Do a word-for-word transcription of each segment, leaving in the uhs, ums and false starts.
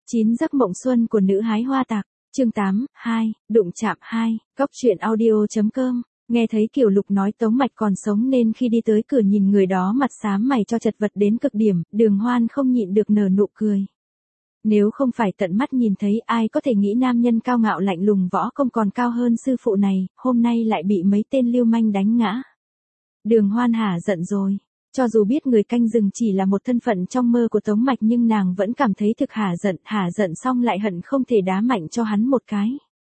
chín giấc mộng xuân của nữ hái hoa tạc, chương tám, hai, đụng chạm hai, góc truyện audio.com. Nghe thấy Kiều Lục nói Tống Mạch còn sống nên khi đi tới cửa nhìn người đó mặt xám mày cho chật vật đến cực điểm, Đường Hoan không nhịn được nở nụ cười. Nếu không phải tận mắt nhìn thấy, ai có thể nghĩ nam nhân cao ngạo lạnh lùng võ công còn cao hơn sư phụ này, hôm nay lại bị mấy tên lưu manh đánh ngã. Đường Hoan hả giận rồi. Cho dù biết người canh rừng chỉ là một thân phận trong mơ của Tống Mạch nhưng nàng vẫn cảm thấy thực hả giận, hả giận xong lại hận không thể đá mạnh cho hắn một cái.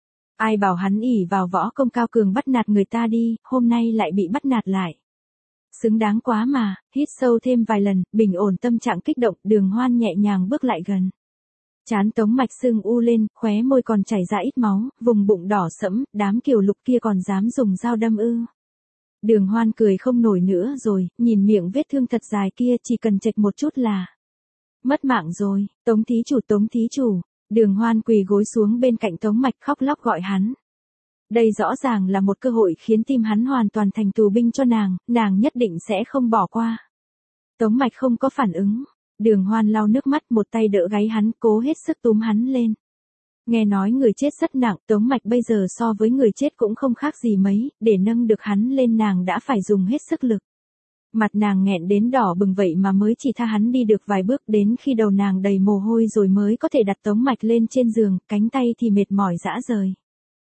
Ai bảo hắn ỷ vào võ công cao cường bắt nạt người ta đi, hôm nay lại bị bắt nạt lại. Xứng đáng quá mà, hít sâu thêm vài lần, bình ổn tâm trạng kích động, Đường Hoan nhẹ nhàng bước lại gần. Trán Tống Mạch sưng u lên, khóe môi còn chảy ra ít máu, vùng bụng đỏ sẫm, đám Kiều Lục kia còn dám dùng dao đâm ư. Đường Hoan cười không nổi nữa rồi, nhìn miệng vết thương thật dài kia chỉ cần chệch một chút là mất mạng rồi. Tống thí chủ, Tống thí chủ. Đường Hoan quỳ gối xuống bên cạnh Tống Mạch khóc lóc gọi hắn. Đây rõ ràng là một cơ hội khiến tim hắn hoàn toàn thành tù binh cho nàng, nàng nhất định sẽ không bỏ qua. Tống Mạch không có phản ứng. Đường Hoan lau nước mắt, một tay đỡ gáy hắn, cố hết sức túm hắn lên. Nghe nói người chết rất nặng, Tống Mạch bây giờ so với người chết cũng không khác gì mấy, để nâng được hắn lên nàng đã phải dùng hết sức lực. Mặt nàng nghẹn đến đỏ bừng vậy mà mới chỉ tha hắn đi được vài bước, đến khi đầu nàng đầy mồ hôi rồi mới có thể đặt Tống Mạch lên trên giường, cánh tay thì mệt mỏi rã rời.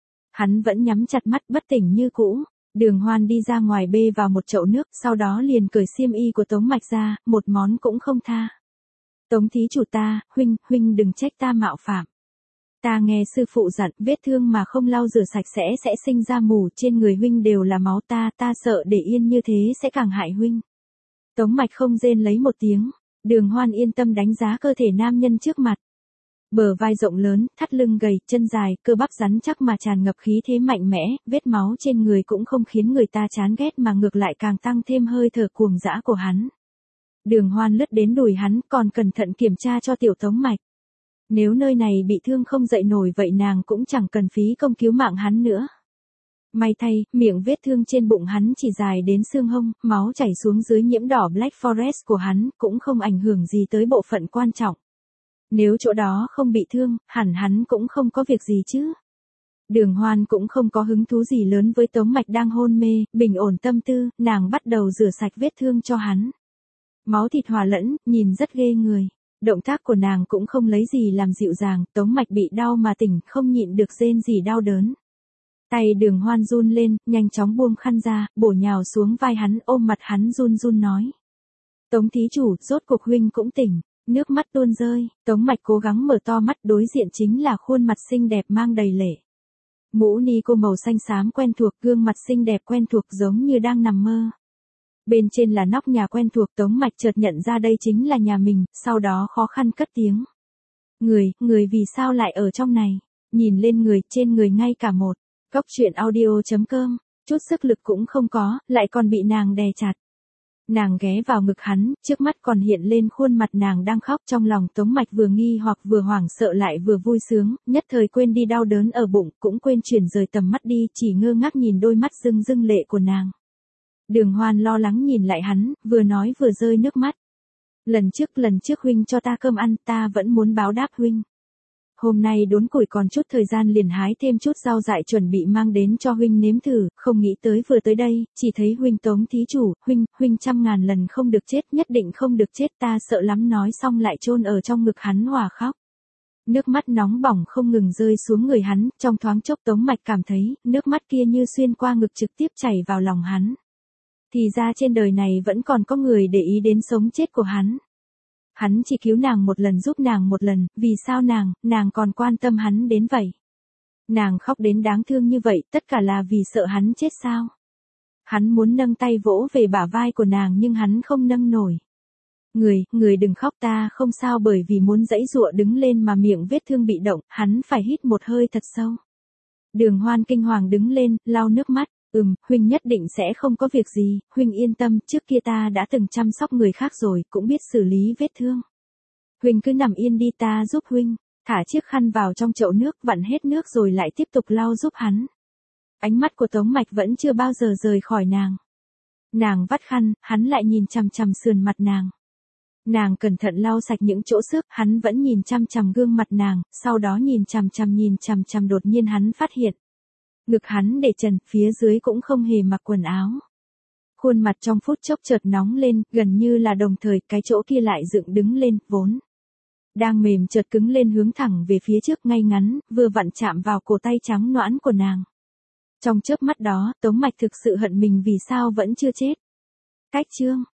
Hắn vẫn nhắm chặt mắt bất tỉnh như cũ. Đường Hoan đi ra ngoài bê vào một chậu nước, sau đó liền cởi xiêm y của Tống Mạch ra, một món cũng không tha. Tống thí chủ ta, huynh, huynh đừng trách ta mạo phạm. Ta nghe sư phụ dặn, vết thương mà không lau rửa sạch sẽ sẽ sinh ra mủ, trên người huynh đều là máu, ta, ta sợ để yên như thế sẽ càng hại huynh. Tống Mạch không rên lấy một tiếng. Đường Hoan yên tâm đánh giá cơ thể nam nhân trước mặt. Bờ vai rộng lớn, thắt lưng gầy, chân dài, cơ bắp rắn chắc mà tràn ngập khí thế mạnh mẽ, vết máu trên người cũng không khiến người ta chán ghét mà ngược lại càng tăng thêm hơi thở cuồng dã của hắn. Đường Hoan lướt đến đùi hắn, còn cẩn thận kiểm tra cho tiểu Tống Mạch. Nếu nơi này bị thương không dậy nổi vậy nàng cũng chẳng cần phí công cứu mạng hắn nữa. May thay, miệng vết thương trên bụng hắn chỉ dài đến xương hông, máu chảy xuống dưới nhiễm đỏ Black Forest của hắn, cũng không ảnh hưởng gì tới bộ phận quan trọng. Nếu chỗ đó không bị thương, hẳn hắn cũng không có việc gì chứ. Đường Hoan cũng không có hứng thú gì lớn với Tống Mạch đang hôn mê, bình ổn tâm tư, nàng bắt đầu rửa sạch vết thương cho hắn. Máu thịt hòa lẫn, nhìn rất ghê người. Động tác của nàng cũng không lấy gì làm dịu dàng, Tống Mạch bị đau mà tỉnh, không nhịn được rên gì đau đớn. Tay Đường Hoan run lên, nhanh chóng buông khăn ra, bổ nhào xuống vai hắn, ôm mặt hắn run run nói. Tống thí chủ, rốt cuộc huynh cũng tỉnh. Nước mắt tuôn rơi, Tống Mạch cố gắng mở to mắt, đối diện chính là khuôn mặt xinh đẹp mang đầy lệ. Mũ ni cô màu xanh xám quen thuộc, gương mặt xinh đẹp quen thuộc giống như đang nằm mơ. Bên trên là nóc nhà quen thuộc, Tống Mạch chợt nhận ra đây chính là nhà mình, sau đó khó khăn cất tiếng. Người, người vì sao lại ở trong này? Nhìn lên người, trên người ngay cả một. Góc truyện audio.com, chút sức lực cũng không có, lại còn bị nàng đè chặt. Nàng ghé vào ngực hắn, trước mắt còn hiện lên khuôn mặt nàng đang khóc, trong lòng Tống Mạch vừa nghi hoặc vừa hoảng sợ lại vừa vui sướng, nhất thời quên đi đau đớn ở bụng, cũng quên chuyển rời tầm mắt đi, chỉ ngơ ngác nhìn đôi mắt rưng rưng lệ của nàng. Đường Hoan lo lắng nhìn lại hắn, vừa nói vừa rơi nước mắt. Lần trước, lần trước huynh cho ta cơm ăn, ta vẫn muốn báo đáp huynh. Hôm nay đốn củi còn chút thời gian liền hái thêm chút rau dại chuẩn bị mang đến cho huynh nếm thử, không nghĩ tới vừa tới đây, chỉ thấy huynh Tống thí chủ, huynh, huynh trăm ngàn lần không được chết, nhất định không được chết, ta sợ lắm, nói xong lại chôn ở trong ngực hắn hòa khóc. Nước mắt nóng bỏng không ngừng rơi xuống người hắn, trong thoáng chốc Tống Mạch cảm thấy, nước mắt kia như xuyên qua ngực trực tiếp chảy vào lòng hắn. Thì ra trên đời này vẫn còn có người để ý đến sống chết của hắn. Hắn chỉ cứu nàng một lần, giúp nàng một lần, vì sao nàng, nàng còn quan tâm hắn đến vậy? Nàng khóc đến đáng thương như vậy, tất cả là vì sợ hắn chết sao? Hắn muốn nâng tay vỗ về bả vai của nàng nhưng hắn không nâng nổi. Người, người đừng khóc, ta không sao, bởi vì muốn giãy giụa đứng lên mà miệng vết thương bị động, hắn phải hít một hơi thật sâu. Đường Hoan kinh hoàng đứng lên, lau nước mắt. Ừm, huynh nhất định sẽ không có việc gì, huynh yên tâm, trước kia ta đã từng chăm sóc người khác rồi, cũng biết xử lý vết thương. Huynh cứ nằm yên đi, ta giúp huynh. Thả chiếc khăn vào trong chậu nước, vặn hết nước rồi lại tiếp tục lau giúp hắn. Ánh mắt của Tống Mạch vẫn chưa bao giờ rời khỏi nàng. Nàng vắt khăn, hắn lại nhìn chằm chằm sườn mặt nàng. Nàng cẩn thận lau sạch những chỗ xước, hắn vẫn nhìn chằm chằm gương mặt nàng, sau đó nhìn chằm chằm nhìn chằm chằm đột nhiên hắn phát hiện. Ngực hắn để trần, phía dưới cũng không hề mặc quần áo. Khuôn mặt trong phút chốc chợt nóng lên, gần như là đồng thời, cái chỗ kia lại dựng đứng lên, vốn đang mềm chợt cứng lên hướng thẳng về phía trước ngay ngắn, vừa vặn chạm vào cổ tay trắng nõn của nàng. Trong chớp mắt đó, Tống Mạch thực sự hận mình vì sao vẫn chưa chết. Cách chương